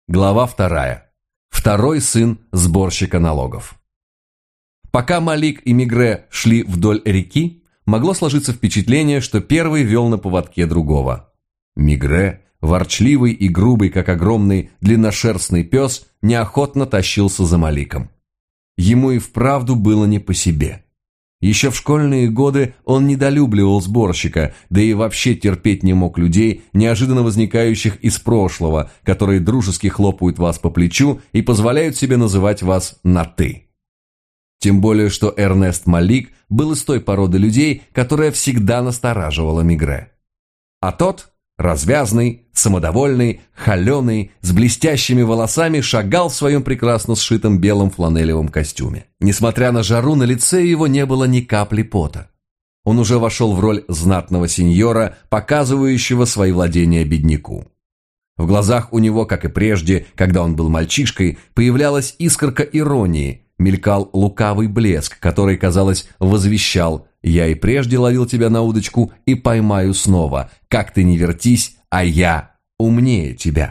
Глава 2. Второй сын сборщика налогов. Пока Малик и Мигре шли вдоль реки, могло сложиться впечатление, что первый вел на поводке другого. Мигре, ворчливый и грубый, как огромный длинношерстный пес, неохотно тащился за Маликом. Ему и вправду было не по себе. Еще в школьные годы он недолюбливал сборщика, да и вообще терпеть не мог людей, неожиданно возникающих из прошлого, которые дружески хлопают вас по плечу и позволяют себе называть вас на «ты». Тем более, что Эрнест Малик был из той породы людей, которая всегда настораживала Мигре. А тот, развязный, самодовольный, холеный, с блестящими волосами, шагал в своем прекрасно сшитом белом фланелевом костюме. Несмотря на жару, на лице его не было ни капли пота. Он уже вошел в роль знатного сеньора, показывающего свои владения бедняку. В глазах у него, как и прежде, когда он был мальчишкой, появлялась искорка иронии, мелькал лукавый блеск, который, казалось, возвещал: «Я и прежде ловил тебя на удочку и поймаю снова. Как ты ни вертись, а я умнее тебя».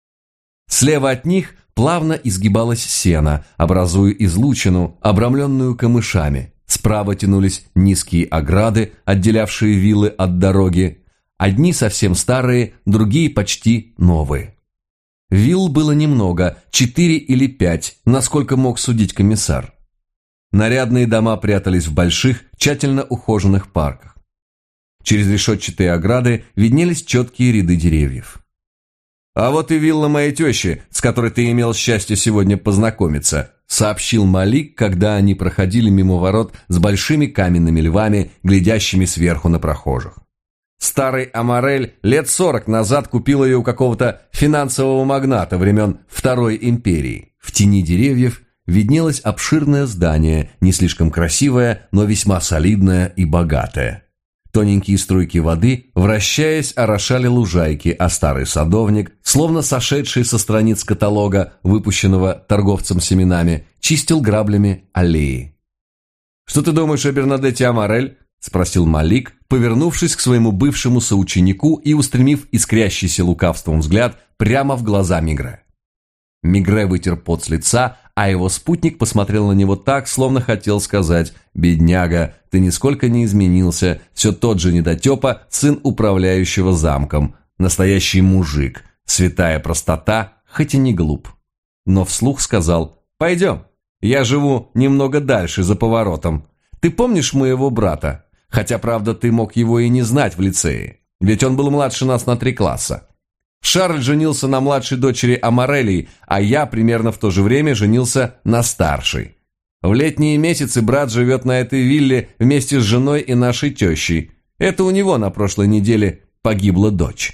Слева от них плавно изгибалось сено, образуя излучину, обрамленную камышами. Справа тянулись низкие ограды, отделявшие виллы от дороги. Одни совсем старые, другие почти новые. Вилл было немного, 4 или 5, насколько мог судить комиссар. Нарядные дома прятались в больших, тщательно ухоженных парках. Через решетчатые ограды виднелись четкие ряды деревьев. «А вот и вилла моей тещи, с которой ты имел счастье сегодня познакомиться», сообщил Малик, когда они проходили мимо ворот с большими каменными львами, глядящими сверху на прохожих. Старый Амарель лет 40 назад купил ее у какого-то финансового магната времен Второй империи. В тени деревьев виднелось обширное здание, не слишком красивое, но весьма солидное и богатое. Тоненькие струйки воды, вращаясь, орошали лужайки, а старый садовник, словно сошедший со страниц каталога, выпущенного торговцем семенами, чистил граблями аллеи. «Что ты думаешь о Бернадетте Амарель?» – спросил Малик, повернувшись к своему бывшему соученику и устремив искрящийся лукавством взгляд прямо в глаза Мигре. Мигре вытер пот с лица, а его спутник посмотрел на него так, словно хотел сказать: «Бедняга, ты нисколько не изменился, все тот же недотепа, сын управляющего замком, настоящий мужик, святая простота, хоть и не глуп». Но вслух сказал: «Пойдем, я живу немного дальше, за поворотом. Ты помнишь моего брата? Хотя, правда, ты мог его и не знать в лицее, ведь он был младше нас на 3 класса. Шарль женился на младшей дочери Амарелей, а я примерно в то же время женился на старшей. В летние месяцы брат живет на этой вилле вместе с женой и нашей тещей. Это у него на прошлой неделе погибла дочь».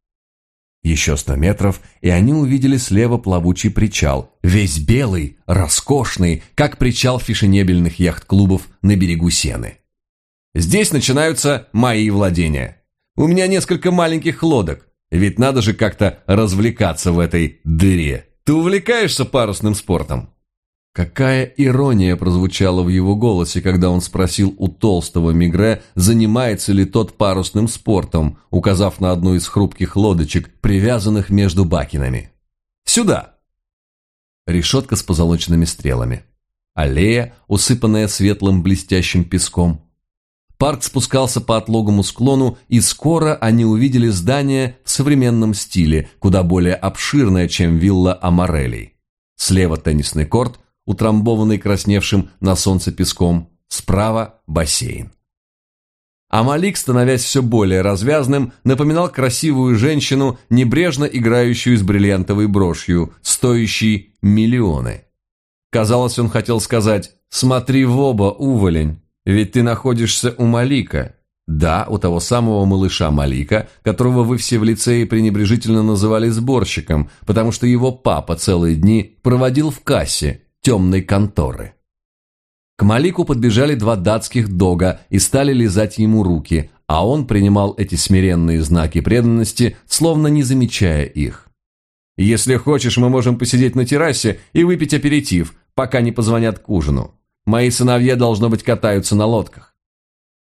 Еще 100 метров, и они увидели слева плавучий причал, весь белый, роскошный, как причал фешенебельных яхт-клубов на берегу Сены. «Здесь начинаются мои владения. У меня несколько маленьких лодок, ведь надо же как-то развлекаться в этой дыре. Ты увлекаешься парусным спортом?» Какая ирония прозвучала в его голосе, когда он спросил у толстого Мигре, занимается ли тот парусным спортом, указав на одну из хрупких лодочек, привязанных между бакинами. «Сюда!» Решетка с позолоченными стрелами. Аллея, усыпанная светлым блестящим песком. Парк спускался по отлогому склону, и скоро они увидели здание в современном стиле, куда более обширное, чем вилла Амарелей. Слева теннисный корт, утрамбованный красневшим на солнце песком, справа бассейн. А Малик, становясь все более развязным, напоминал красивую женщину, небрежно играющую с бриллиантовой брошью, стоящей миллионы. Казалось, он хотел сказать: «Смотри в оба, уволень, ведь ты находишься у Малика». Да, у того самого малыша Малика, которого вы все в лицее пренебрежительно называли сборщиком, потому что его папа целые дни проводил в кассе темной конторы. К Малику подбежали 2 датских дога и стали лизать ему руки, а он принимал эти смиренные знаки преданности, словно не замечая их. «Если хочешь, мы можем посидеть на террасе и выпить аперитив, пока не позвонят к ужину. Мои сыновья, должно быть, катаются на лодках».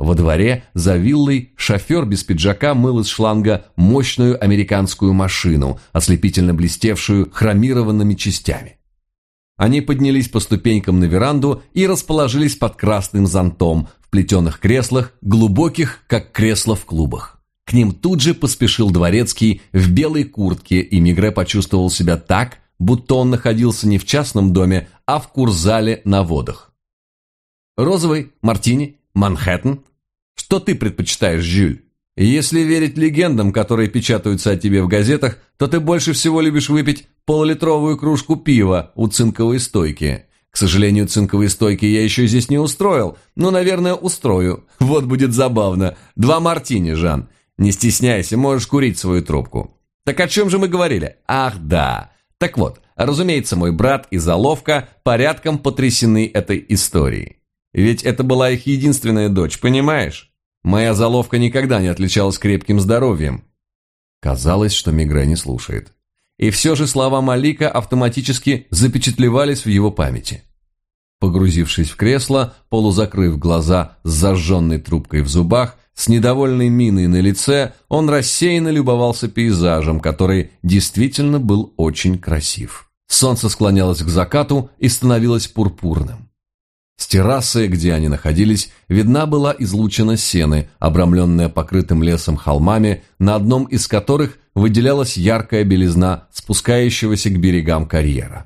Во дворе за виллой шофер без пиджака мыл из шланга мощную американскую машину, ослепительно блестевшую хромированными частями. Они поднялись по ступенькам на веранду и расположились под красным зонтом в плетеных креслах, глубоких, как кресла в клубах. К ним тут же поспешил дворецкий в белой куртке, и Мигре почувствовал себя так, будто он находился не в частном доме, а в курзале на водах. «Розовый, мартини, Манхэттен? Что ты предпочитаешь, Жюль? Если верить легендам, которые печатаются о тебе в газетах, то ты больше всего любишь выпить полулитровую кружку пива у цинковой стойки. К сожалению, цинковые стойки я еще здесь не устроил, но, наверное, устрою. Вот будет забавно. 2 мартини, Жан. Не стесняйся, можешь курить свою трубку. Так о чем же мы говорили? Ах, да. Так вот, разумеется, мой брат и заловка порядком потрясены этой историей. Ведь это была их единственная дочь, понимаешь? Моя заловка никогда не отличалась крепким здоровьем». Казалось, что Мигре не слушает. И все же слова Малика автоматически запечатлевались в его памяти. Погрузившись в кресло, полузакрыв глаза с зажженной трубкой в зубах, с недовольной миной на лице, он рассеянно любовался пейзажем, который действительно был очень красив. Солнце склонялось к закату и становилось пурпурным. С террасы, где они находились, видна была излучина сены, обрамленная покрытым лесом холмами, на одном из которых выделялась яркая белизна спускающегося к берегам карьера.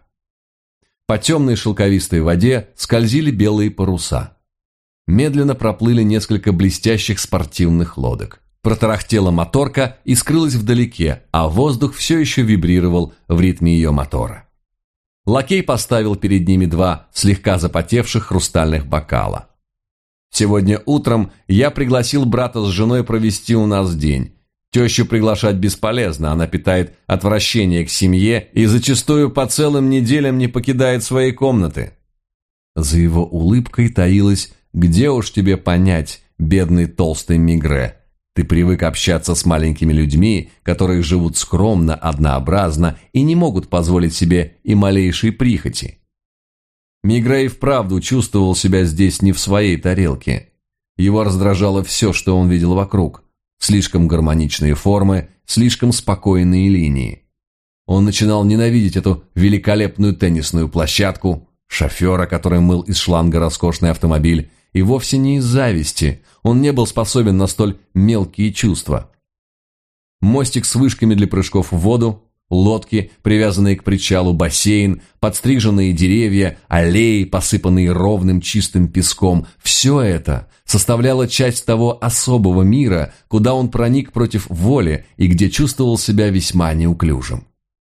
По темной шелковистой воде скользили белые паруса. Медленно проплыли несколько блестящих спортивных лодок. Протарахтела моторка и скрылась вдалеке, а воздух все еще вибрировал в ритме ее мотора. Лакей поставил перед ними 2 слегка запотевших хрустальных бокала. «Сегодня утром я пригласил брата с женой провести у нас день. Тещу приглашать бесполезно, она питает отвращение к семье и зачастую по целым неделям не покидает своей комнаты». За его улыбкой таилось: «Где уж тебе понять, бедный толстый Мигре? Ты привык общаться с маленькими людьми, которые живут скромно, однообразно и не могут позволить себе и малейшей прихоти». Мигре и вправду чувствовал себя здесь не в своей тарелке. Его раздражало все, что он видел вокруг. Слишком гармоничные формы, слишком спокойные линии. Он начинал ненавидеть эту великолепную теннисную площадку, шофера, который мыл из шланга роскошный автомобиль, и вовсе не из зависти. Он не был способен на столь мелкие чувства. Мостик с вышками для прыжков в воду, лодки, привязанные к причалу, бассейн, подстриженные деревья, аллеи, посыпанные ровным чистым песком – все это составляло часть того особого мира, куда он проник против воли и где чувствовал себя весьма неуклюжим.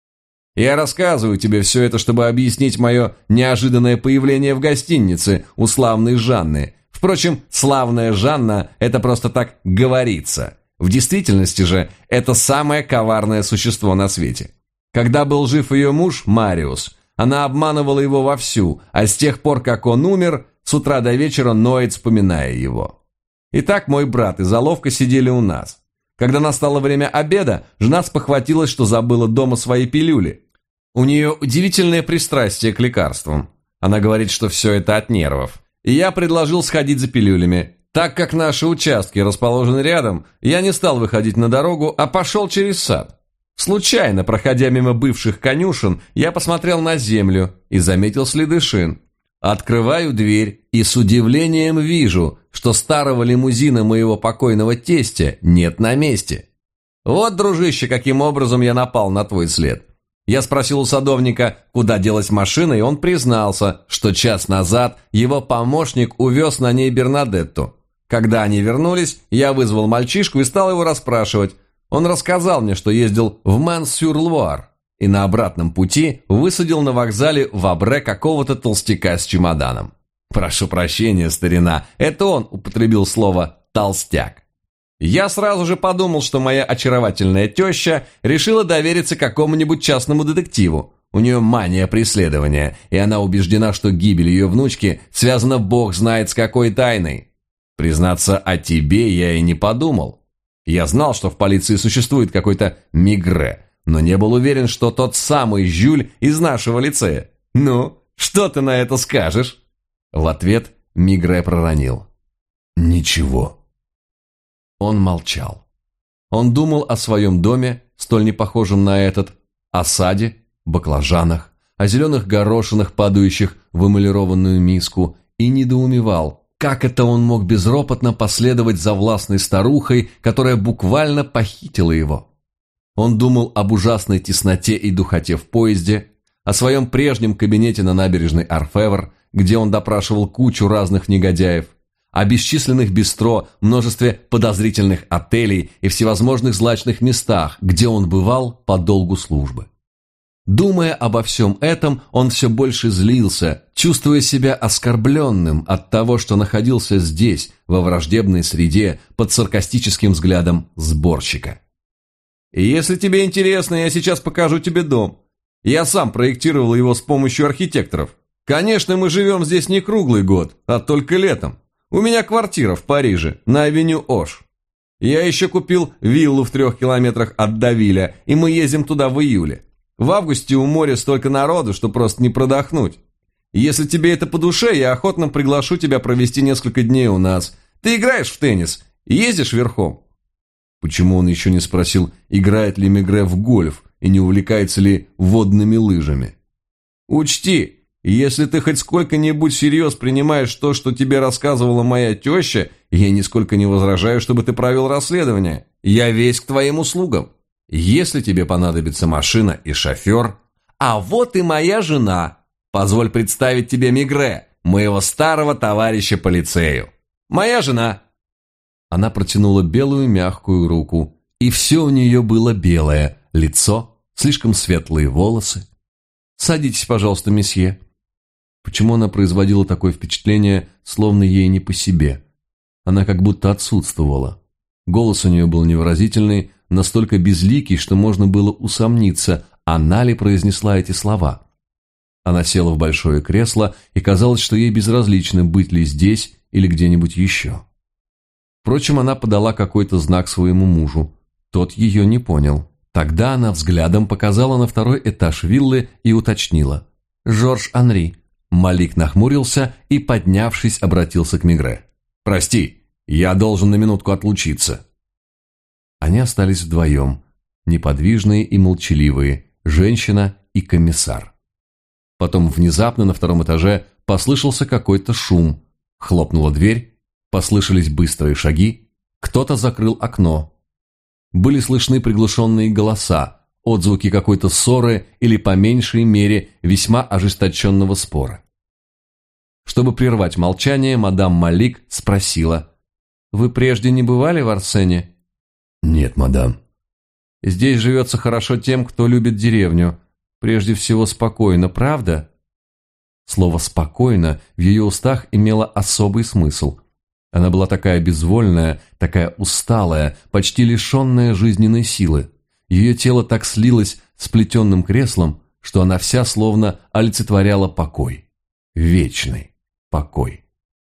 «Я рассказываю тебе все это, чтобы объяснить мое неожиданное появление в гостинице у славной Жанны. Впрочем, славная Жанна – это просто так говорится. В действительности же это самое коварное существо на свете. Когда был жив ее муж, Мариус, она обманывала его вовсю, а с тех пор, как он умер, с утра до вечера ноет, вспоминая его. Итак, мой брат и заловка сидели у нас. Когда настало время обеда, жена спохватилась, что забыла дома свои пилюли. У нее удивительное пристрастие к лекарствам. Она говорит, что все это от нервов. И я предложил сходить за пилюлями. Так как наши участки расположены рядом, я не стал выходить на дорогу, а пошел через сад. Случайно, проходя мимо бывших конюшен, я посмотрел на землю и заметил следы шин. Открываю дверь и с удивлением вижу, что старого лимузина моего покойного тестя нет на месте. Вот, дружище, каким образом я напал на твой след. Я спросил у садовника, куда делась машина, и он признался, что час назад его помощник увез на ней Бернадетту. Когда они вернулись, я вызвал мальчишку и стал его расспрашивать. Он рассказал мне, что ездил в Мэн-сюр-Луар и на обратном пути высадил на вокзале в Абре какого-то толстяка с чемоданом. Прошу прощения, старина, это он употребил слово «толстяк». Я сразу же подумал, что моя очаровательная теща решила довериться какому-нибудь частному детективу. У нее мания преследования, и она убеждена, что гибель ее внучки связана бог знает с какой тайной. Признаться, о тебе я и не подумал. Я знал, что в полиции существует какой-то Мигре, но не был уверен, что тот самый Жюль из нашего лицея. Ну, что ты на это скажешь?» В ответ Мигре проронил: Ничего. Он молчал. Он думал о своем доме, столь непохожем на этот, о саде, баклажанах, о зеленых горошинах, падающих в эмалированную миску, и недоумевал, как это он мог безропотно последовать за властной старухой, которая буквально похитила его. Он думал об ужасной тесноте и духоте в поезде, о своем прежнем кабинете на набережной Орфевр, где он допрашивал кучу разных негодяев, о бесчисленных бистро, множестве подозрительных отелей и всевозможных злачных местах, где он бывал по долгу службы. Думая обо всем этом, он все больше злился, чувствуя себя оскорбленным от того, что находился здесь, во враждебной среде, под саркастическим взглядом сборщика. «Если тебе интересно, я сейчас покажу тебе дом. Я сам проектировал его с помощью архитекторов. Конечно, мы живем здесь не круглый год, а только летом. У меня квартира в Париже, на авеню Ош. Я еще купил виллу в 3 километрах от Давиля, и мы ездим туда в июле. В августе у моря столько народу, что просто не продохнуть. Если тебе это по душе, я охотно приглашу тебя провести несколько дней у нас. Ты играешь в теннис? Ездишь верхом?» Почему он еще не спросил, играет ли Мегре в гольф и не увлекается ли водными лыжами? «Учти, если ты хоть сколько-нибудь всерьез принимаешь то, что тебе рассказывала моя теща, я нисколько не возражаю, чтобы ты провел расследование. Я весь к твоим услугам. Если тебе понадобится машина и шофер... А вот и моя жена. Позволь представить тебе Мегре, моего старого товарища по лицею. Моя жена». Она протянула белую мягкую руку, и все у нее было белое, лицо, слишком светлые волосы. «Садитесь, пожалуйста, месье». Почему она производила такое впечатление, словно ей не по себе? Она как будто отсутствовала. Голос у нее был невыразительный, настолько безликий, что можно было усомниться, она ли произнесла эти слова. Она села в большое кресло, и казалось, что ей безразлично, быть ли здесь или где-нибудь еще. Впрочем, она подала какой-то знак своему мужу. Тот ее не понял. Тогда она взглядом показала на 2-й этаж виллы и уточнила. «Жорж Анри». Малик нахмурился и, поднявшись, обратился к Мегре. «Прости, я должен на минутку отлучиться». Они остались вдвоем, неподвижные и молчаливые, женщина и комиссар. Потом внезапно на 2-м этаже послышался какой-то шум. Хлопнула дверь, послышались быстрые шаги, кто-то закрыл окно. Были слышны приглушенные голоса, отзвуки какой-то ссоры или, по меньшей мере, весьма ожесточенного спора. Чтобы прервать молчание, мадам Малик спросила: «Вы прежде не бывали в Арсене?» «Нет, мадам». «Здесь живется хорошо тем, кто любит деревню. Прежде всего спокойно, правда?» Слово «спокойно» в ее устах имело особый смысл. Она была такая безвольная, такая усталая, почти лишенная жизненной силы. Ее тело так слилось с плетеным креслом, что она вся словно олицетворяла покой. Вечный покой.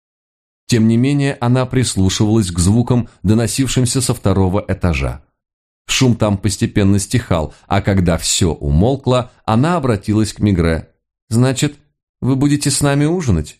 Тем не менее, она прислушивалась к звукам, доносившимся со 2-го этажа. Шум там постепенно стихал, а когда все умолкло, она обратилась к Мегре. «Значит, вы будете с нами ужинать?»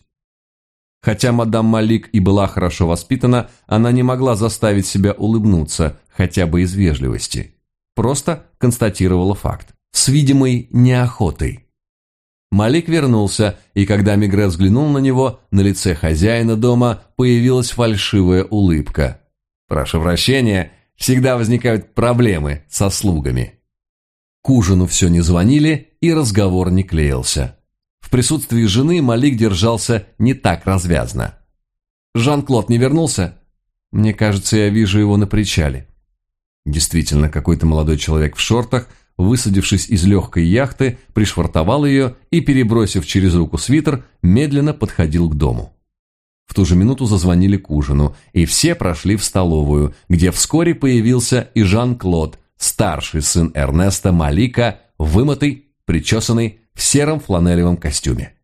Хотя мадам Малик и была хорошо воспитана, она не могла заставить себя улыбнуться, хотя бы из вежливости. Просто констатировала факт. С видимой неохотой. Малик вернулся, и когда Мегре взглянул на него, на лице хозяина дома появилась фальшивая улыбка. «Прошу прощения, всегда возникают проблемы со слугами». К ужину все не звонили, и разговор не клеился. В присутствии жены Малик держался не так развязно. «Жан-Клод не вернулся? Мне кажется, я вижу его на причале». Действительно, какой-то молодой человек в шортах, высадившись из легкой яхты, пришвартовал ее и, перебросив через руку свитер, медленно подходил к дому. В ту же минуту зазвонили к ужину, и все прошли в столовую, где вскоре появился и Жан-Клод, старший сын Эрнеста Малика, вымытый, причесанный, в сером фланелевом костюме.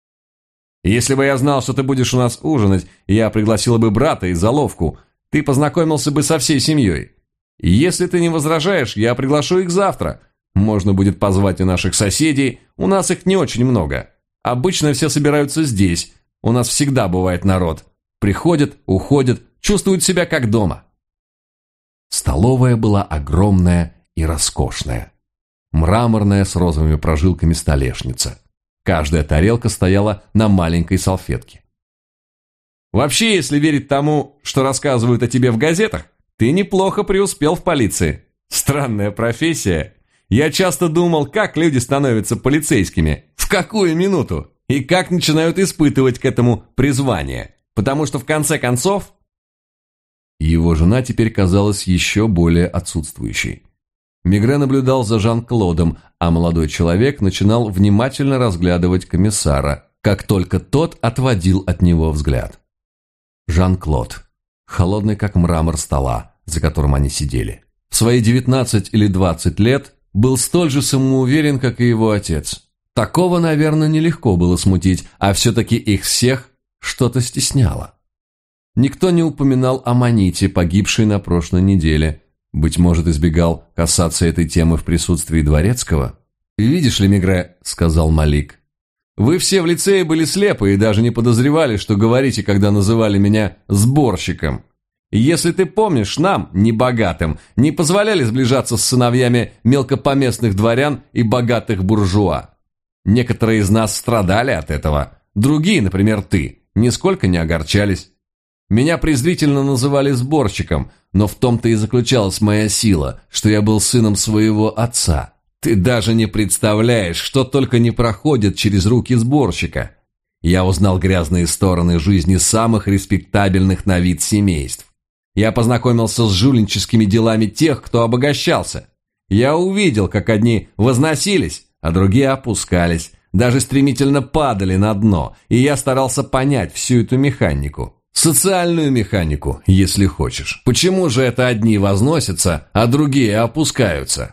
«Если бы я знал, что ты будешь у нас ужинать, я пригласила бы брата и заловку. Ты познакомился бы со всей семьей. Если ты не возражаешь, я приглашу их завтра. Можно будет позвать и наших соседей, у нас их не очень много. Обычно все собираются здесь, у нас всегда бывает народ. Приходят, уходят, чувствуют себя как дома. Столовая была огромная и роскошная. Мраморная с розовыми прожилками столешница. Каждая тарелка стояла на маленькой салфетке. Вообще, если верить тому, что рассказывают о тебе в газетах, ты неплохо преуспел в полиции. Странная профессия. Я часто думал, как люди становятся полицейскими, в какую минуту, и как начинают испытывать к этому призвание. Потому что в конце концов... Его жена теперь казалась еще более отсутствующей. Мегре наблюдал за Жан-Клодом, а молодой человек начинал внимательно разглядывать комиссара, как только тот отводил от него взгляд. Жан-Клод, холодный как мрамор стола, за которым они сидели. В свои 19 или 20 лет был столь же самоуверен, как и его отец. Такого, наверное, нелегко было смутить, а все-таки их всех что-то стесняло. Никто не упоминал о Маните, погибшей на прошлой неделе. Быть может, избегал касаться этой темы в присутствии дворецкого? «Видишь ли, Мегре, — сказал Малик, — вы все в лицее были слепы и даже не подозревали, что говорите, когда называли меня сборщиком. И если ты помнишь, нам, небогатым, не позволяли сближаться с сыновьями мелкопоместных дворян и богатых буржуа. Некоторые из нас страдали от этого, другие, например, ты, нисколько не огорчались. Меня презрительно называли сборщиком, но в том-то и заключалась моя сила, что я был сыном своего отца. Ты даже не представляешь, что только не проходит через руки сборщика. Я узнал грязные стороны жизни самых респектабельных на вид семейств. Я познакомился с жульническими делами тех, кто обогащался. Я увидел, как одни возносились, а другие опускались, даже стремительно падали на дно, и я старался понять всю эту механику. Социальную механику, если хочешь. Почему же это одни возносятся, а другие опускаются?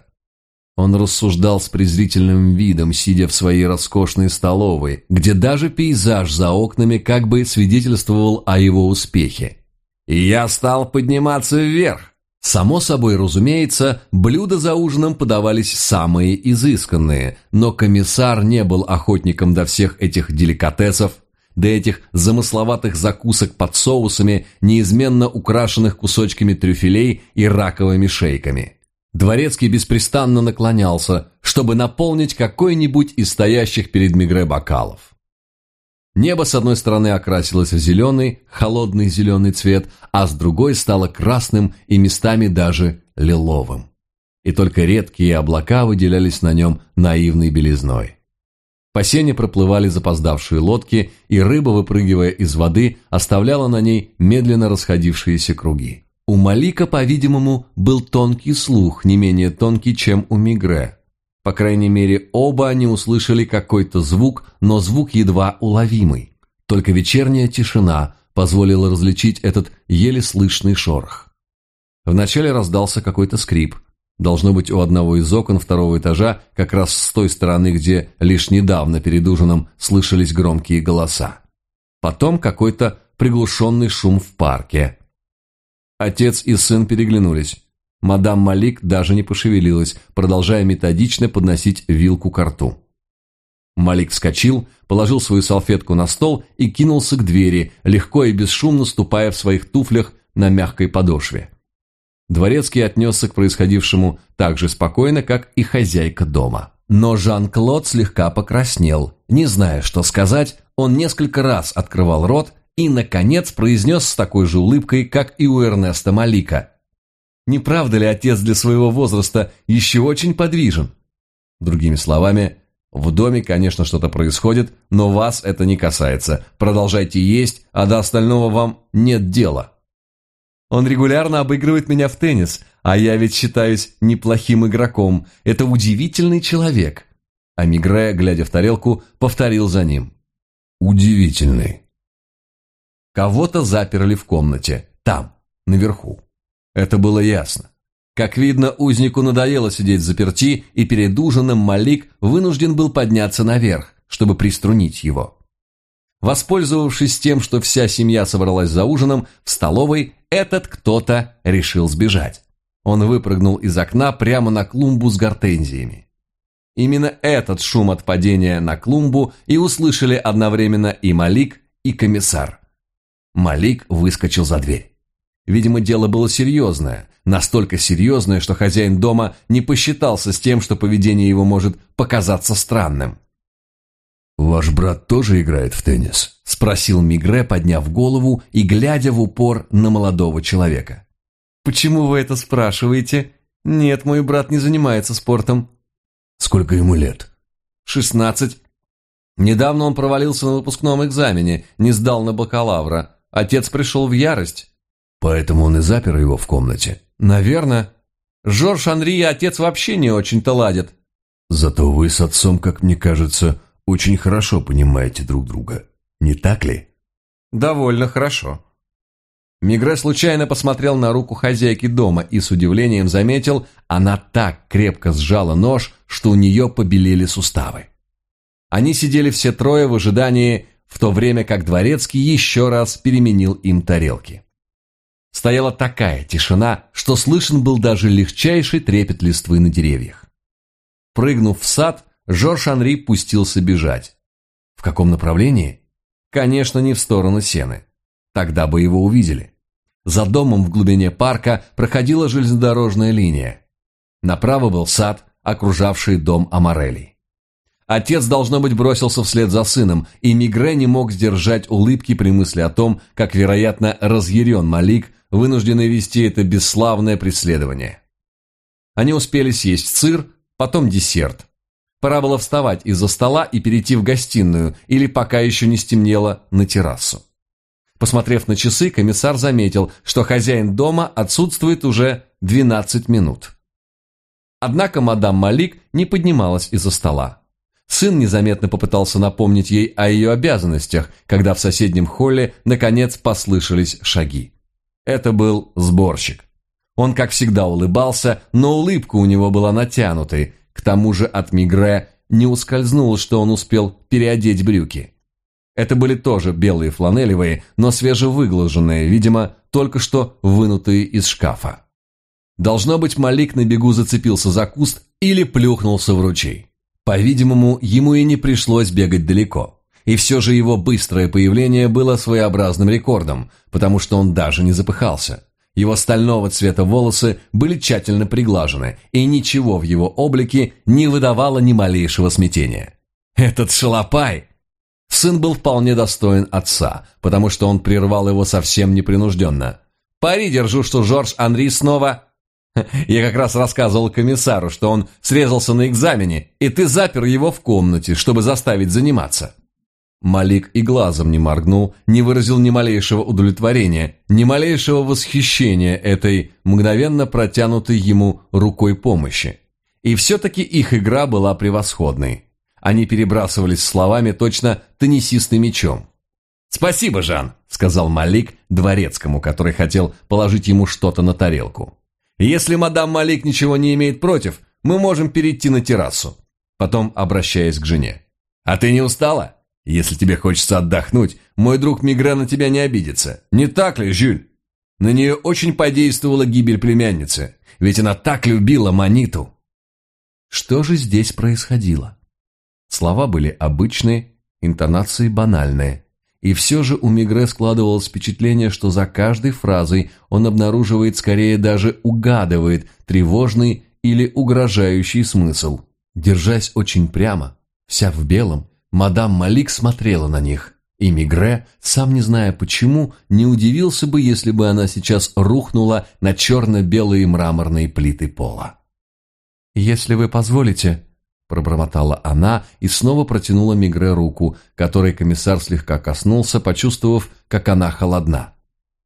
Он рассуждал с презрительным видом, сидя в своей роскошной столовой, где даже пейзаж за окнами как бы свидетельствовал о его успехе. И я стал подниматься вверх. Само собой, разумеется, блюда за ужином подавались самые изысканные, но комиссар не был охотником до всех этих деликатесов, до этих замысловатых закусок под соусами, неизменно украшенных кусочками трюфелей и раковыми шейками. Дворецкий беспрестанно наклонялся, чтобы наполнить какой-нибудь из стоящих перед Мегре бокалов. Небо с одной стороны окрасилось в зеленый, холодный зеленый цвет, а с другой стало красным и местами даже лиловым. И только редкие облака выделялись на нем наивной белизной. По сене проплывали запоздавшие лодки, и рыба, выпрыгивая из воды, оставляла на ней медленно расходившиеся круги. У Малика, по-видимому, был тонкий слух, не менее тонкий, чем у Мегре. По крайней мере, оба они услышали какой-то звук, но звук едва уловимый. Только вечерняя тишина позволила различить этот еле слышный шорох. Вначале раздался какой-то скрип. Должно быть, у одного из окон второго этажа, как раз с той стороны, где лишь недавно перед ужином слышались громкие голоса. Потом какой-то приглушенный шум в парке. Отец и сын переглянулись. Мадам Малик даже не пошевелилась, продолжая методично подносить вилку ко рту. Малик вскочил, положил свою салфетку на стол и кинулся к двери, легко и бесшумно ступая в своих туфлях на мягкой подошве. Дворецкий отнесся к происходившему так же спокойно, как и хозяйка дома. Но Жан-Клод слегка покраснел. Не зная, что сказать, он несколько раз открывал рот и, наконец, произнес с такой же улыбкой, как и у Эрнеста Малика: «Не правда ли отец для своего возраста еще очень подвижен?» Другими словами, в доме, конечно, что-то происходит, но вас это не касается. Продолжайте есть, а до остального вам нет дела. Он регулярно обыгрывает меня в теннис, а я ведь считаюсь неплохим игроком. Это удивительный человек. А Мегре, глядя в тарелку, повторил за ним: «Удивительный». Кого-то заперли в комнате, там, наверху. Это было ясно. Как видно, узнику надоело сидеть взаперти, и перед ужином Малик вынужден был подняться наверх, чтобы приструнить его. Воспользовавшись тем, что вся семья собралась за ужином, в столовой этот кто-то решил сбежать. Он выпрыгнул из окна прямо на клумбу с гортензиями. Именно этот шум от падения на клумбу и услышали одновременно и Малик, и комиссар. Малик выскочил за дверь. Видимо, дело было серьезное, настолько серьезное, что хозяин дома не посчитался с тем, что поведение его может показаться странным. «Ваш брат тоже играет в теннис?» – спросил Мигре, подняв голову и глядя в упор на молодого человека. «Почему вы это спрашиваете? Нет, мой брат не занимается спортом». «Сколько ему лет?» 16. Недавно он провалился на выпускном экзамене, не сдал на бакалавра. Отец пришел в ярость. «Поэтому он и запер его в комнате?» «Наверное. Жорж Анри и отец вообще не очень-то ладят». «Зато вы с отцом, как мне кажется, очень хорошо понимаете друг друга. Не так ли?» «Довольно хорошо». Мигре случайно посмотрел на руку хозяйки дома и с удивлением заметил, она так крепко сжала нож, что у нее побелели суставы. Они сидели все трое в ожидании, в то время как дворецкий еще раз переменил им тарелки. Стояла такая тишина, что слышен был даже легчайший трепет листвы на деревьях. Прыгнув в сад, Жорж Анри пустился бежать. В каком направлении? Конечно, не в сторону Сены. Тогда бы его увидели. За домом в глубине парка проходила железнодорожная линия. Направо был сад, окружавший дом Амарелли. Отец, должно быть, бросился вслед за сыном, и Мигре не мог сдержать улыбки при мысли о том, как, вероятно, разъярен Малик, вынужденный вести это бесславное преследование. Они успели съесть сыр, потом десерт. Пора было вставать из-за стола и перейти в гостиную, или, пока еще не стемнело, на террасу. Посмотрев на часы, комиссар заметил, что хозяин дома отсутствует уже 12 минут. Однако мадам Малик не поднималась из-за стола. Сын незаметно попытался напомнить ей о ее обязанностях, когда в соседнем холле, наконец, послышались шаги. Это был сборщик. Он, как всегда, улыбался, но улыбка у него была натянутой, к тому же от Мигре не ускользнуло, что он успел переодеть брюки. Это были тоже белые фланелевые, но свежевыглаженные, видимо, только что вынутые из шкафа. Должно быть, Малик на бегу зацепился за куст или плюхнулся в ручей. По-видимому, ему и не пришлось бегать далеко. И все же его быстрое появление было своеобразным рекордом, потому что он даже не запыхался. Его стального цвета волосы были тщательно приглажены, и ничего в его облике не выдавало ни малейшего смятения. Этот шалопай! Сын был вполне достоин отца, потому что он прервал его совсем непринужденно. «Пари держу, что Жорж Анри снова...» «Я как раз рассказывал комиссару, что он срезался на экзамене, и ты запер его в комнате, чтобы заставить заниматься». Малик и глазом не моргнул, не выразил ни малейшего удовлетворения, ни малейшего восхищения этой мгновенно протянутой ему рукой помощи. И все-таки их игра была превосходной. Они перебрасывались словами точно теннисисты мячом. «Спасибо, Жан», — сказал Малик дворецкому, который хотел положить ему что-то на тарелку. «Если мадам Малик ничего не имеет против, мы можем перейти на террасу». Потом, обращаясь к жене. «А ты не устала? Если тебе хочется отдохнуть, мой друг Мигре на тебя не обидится. Не так ли, Жюль? На нее очень подействовала гибель племянницы, ведь она так любила Маниту». Что же здесь происходило? Слова были обычные, интонации банальные. И все же у Мигре складывалось впечатление, что за каждой фразой он обнаруживает, скорее даже угадывает, тревожный или угрожающий смысл. Держась очень прямо, вся в белом, мадам Малик смотрела на них, и Мигре, сам не зная почему, не удивился бы, если бы она сейчас рухнула на черно-белые мраморные плиты пола. «Если вы позволите», — пробормотала она и снова протянула Мигре руку, которой комиссар слегка коснулся, почувствовав, как она холодна.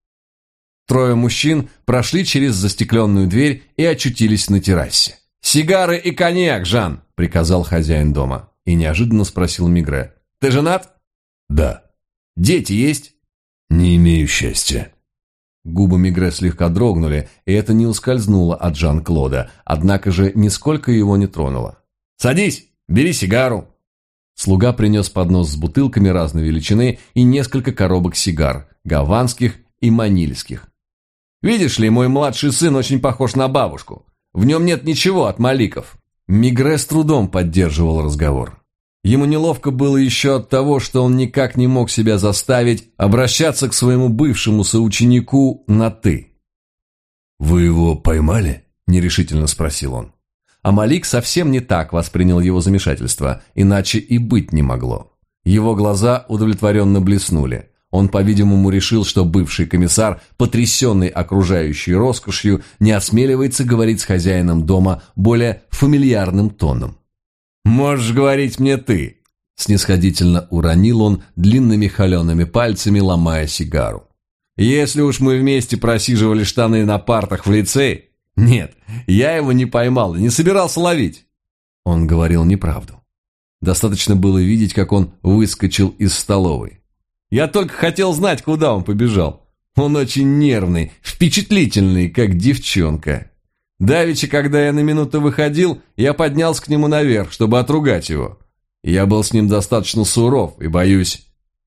Трое мужчин прошли через застекленную дверь и очутились на террасе. «Сигары и коньяк, Жан!» — приказал хозяин дома. И неожиданно спросил Мигре. «Ты женат?» «Да». «Дети есть?» «Не имею счастья». Губы Мигре слегка дрогнули, и это не ускользнуло от Жан-Клода, однако же нисколько его не тронуло. «Садись, бери сигару». Слуга принес поднос с бутылками разной величины и несколько коробок сигар, гаванских и манильских. «Видишь ли, мой младший сын очень похож на бабушку. В нем нет ничего от Маликов». Мигре с трудом поддерживал разговор. Ему неловко было еще от того, что он никак не мог себя заставить обращаться к своему бывшему соученику на «ты». «Вы его поймали?» – нерешительно спросил он. А Малик совсем не так воспринял его замешательство, иначе и быть не могло. Его глаза удовлетворенно блеснули. Он, по-видимому, решил, что бывший комиссар, потрясенный окружающей роскошью, не осмеливается говорить с хозяином дома более фамильярным тоном. «Можешь говорить мне ты», – снисходительно уронил он длинными холеными пальцами, ломая сигару. «Если уж мы вместе просиживали штаны на партах в лицее, нет, я его не поймал и не собирался ловить». Он говорил неправду. Достаточно было видеть, как он выскочил из столовой. Я только хотел знать, куда он побежал. Он очень нервный, впечатлительный, как девчонка. Давеча, когда я на минуту выходил, я поднялся к нему наверх, чтобы отругать его. Я был с ним достаточно суров и, боюсь...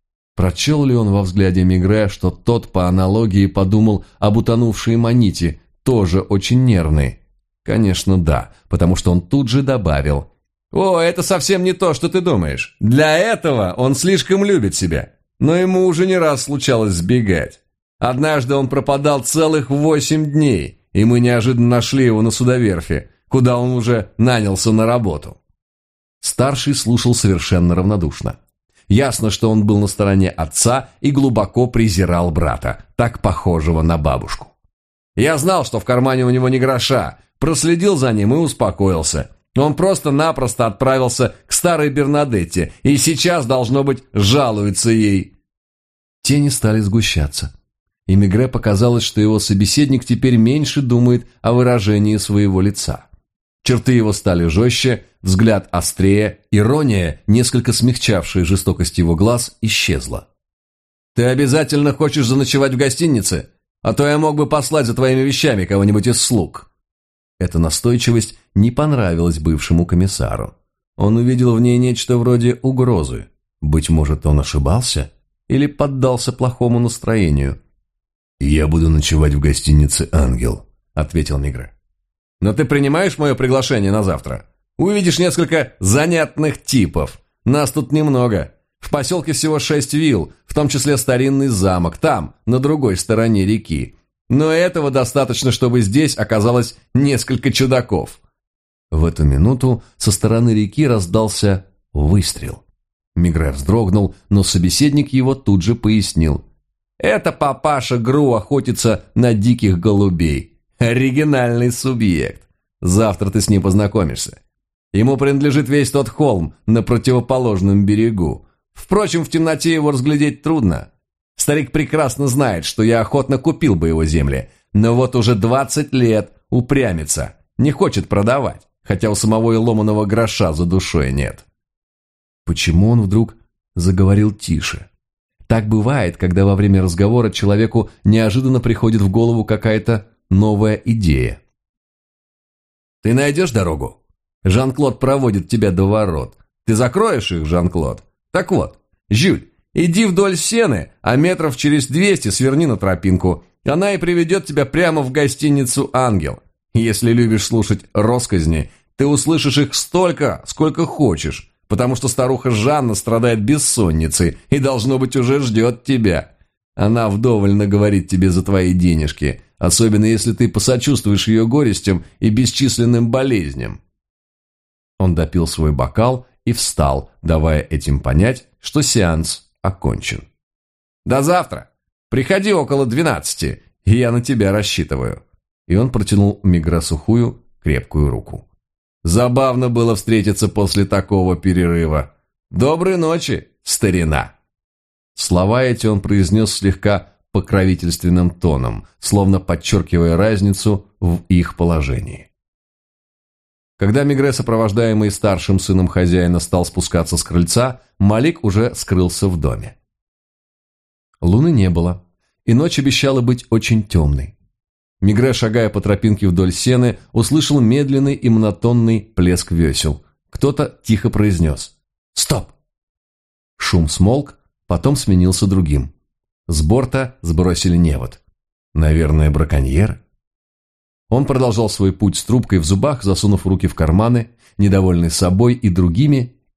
Прочел ли он во взгляде Мегре, что тот, по аналогии, подумал об утонувшей Маните, тоже очень нервный? Конечно, да, потому что он тут же добавил: «О, это совсем не то, что ты думаешь. Для этого он слишком любит себя, но ему уже не раз случалось сбегать. Однажды он пропадал целых 8 дней, и мы неожиданно нашли его на судоверфи, куда он уже нанялся на работу». Старший слушал совершенно равнодушно. Ясно, что он был на стороне отца и глубоко презирал брата, так похожего на бабушку. Я знал, что в кармане у него ни гроша, проследил за ним и успокоился. Он просто-напросто отправился к старой Бернадетте и сейчас, должно быть, жалуется ей. Тени стали сгущаться. И Мегре показалось, что его собеседник теперь меньше думает о выражении своего лица. Черты его стали жестче, взгляд острее, ирония, несколько смягчавшая жестокость его глаз, исчезла. «Ты обязательно хочешь заночевать в гостинице? А то я мог бы послать за твоими вещами кого-нибудь из слуг». Эта настойчивость не понравилась бывшему комиссару. Он увидел в ней нечто вроде угрозы. Быть может, он ошибался или поддался плохому настроению. «Я буду ночевать в гостинице «Ангел», — ответил Мегре. «Но ты принимаешь мое приглашение на завтра? Увидишь несколько занятных типов. Нас тут немного. В поселке всего 6 вилл, в том числе старинный замок, там, на другой стороне реки. Но этого достаточно, чтобы здесь оказалось несколько чудаков». В эту минуту со стороны реки раздался выстрел. Мегре вздрогнул, но собеседник его тут же пояснил. «Это папаша Гру охотится на диких голубей. Оригинальный субъект. Завтра ты с ним познакомишься. Ему принадлежит весь тот холм на противоположном берегу. Впрочем, в темноте его разглядеть трудно. Старик прекрасно знает, что я охотно купил бы его земли, но вот уже 20 лет упрямится, не хочет продавать, хотя у самого и ломаного гроша за душой нет». Почему он вдруг заговорил тише? Так бывает, когда во время разговора человеку неожиданно приходит в голову какая-то новая идея. «Ты найдешь дорогу? Жан-Клод проводит тебя до ворот. Ты закроешь их, Жан-Клод? Так вот, Жюль, иди вдоль сены, а метров через 200 сверни на тропинку. Она и приведет тебя прямо в гостиницу «Ангел». Если любишь слушать россказни, ты услышишь их столько, сколько хочешь, потому что старуха Жанна страдает бессонницей и, должно быть, уже ждет тебя. Она вдоволь наговорит тебе за твои денежки, особенно если ты посочувствуешь ее горестям и бесчисленным болезням». Он допил свой бокал и встал, давая этим понять, что сеанс окончен. «До завтра! Приходи около 12, и я на тебя рассчитываю». И он протянул Мегре сухую, крепкую руку. «Забавно было встретиться после такого перерыва. Доброй ночи, старина!» Слова эти он произнес слегка покровительственным тоном, словно подчеркивая разницу в их положении. Когда Мегре, сопровождаемый старшим сыном хозяина, стал спускаться с крыльца, Малик уже скрылся в доме. Луны не было, и ночь обещала быть очень темной. Мегре, шагая по тропинке вдоль сены, услышал медленный и монотонный плеск весел. Кто-то тихо произнес: «Стоп!». Шум смолк, потом сменился другим. С борта сбросили невод. Наверное, браконьер? Он продолжал свой путь с трубкой в зубах, засунув руки в карманы, недовольный собой и другими,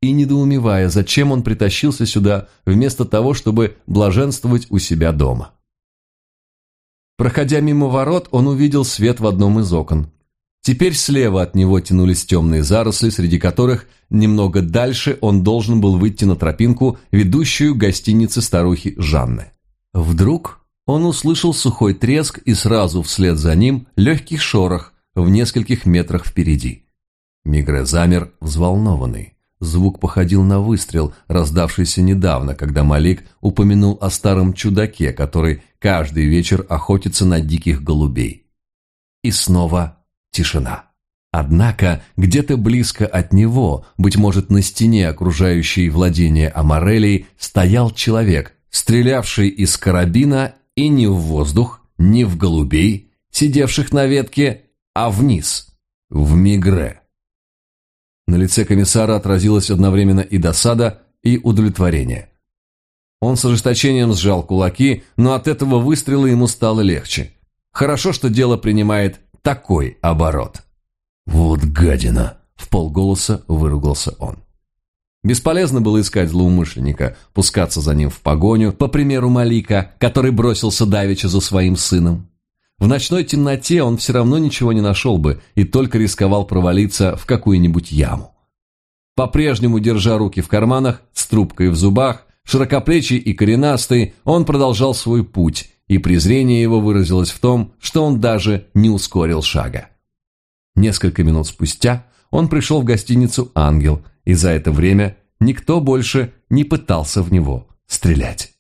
и недоумевая, зачем он притащился сюда, вместо того, чтобы блаженствовать у себя дома. Проходя мимо ворот, он увидел свет в одном из окон. Теперь слева от него тянулись темные заросли, среди которых немного дальше он должен был выйти на тропинку, ведущую к гостинице старухи Жанны. Вдруг он услышал сухой треск и сразу вслед за ним легкий шорох в нескольких метрах впереди. Мигре замер, взволнованный. Звук походил на выстрел, раздавшийся недавно, когда Малик упомянул о старом чудаке, который каждый вечер охотится на диких голубей. И снова тишина. Однако где-то близко от него, быть может на стене, окружающей владение Амарелии, стоял человек, стрелявший из карабина и не в воздух, не в голубей, сидевших на ветке, а вниз, в Мигре. На лице комиссара отразилась одновременно и досада, и удовлетворение. Он с ожесточением сжал кулаки, но от этого выстрела ему стало легче. Хорошо, что дело принимает такой оборот. «Вот гадина!» – вполголоса выругался он. Бесполезно было искать злоумышленника, пускаться за ним в погоню, по примеру Малика, который бросился давеча за своим сыном. В ночной темноте он все равно ничего не нашел бы и только рисковал провалиться в какую-нибудь яму. По-прежнему, держа руки в карманах, с трубкой в зубах, широкоплечий и коренастый, он продолжал свой путь, и презрение его выразилось в том, что он даже не ускорил шага. Несколько минут спустя он пришел в гостиницу «Ангел», и за это время никто больше не пытался в него стрелять.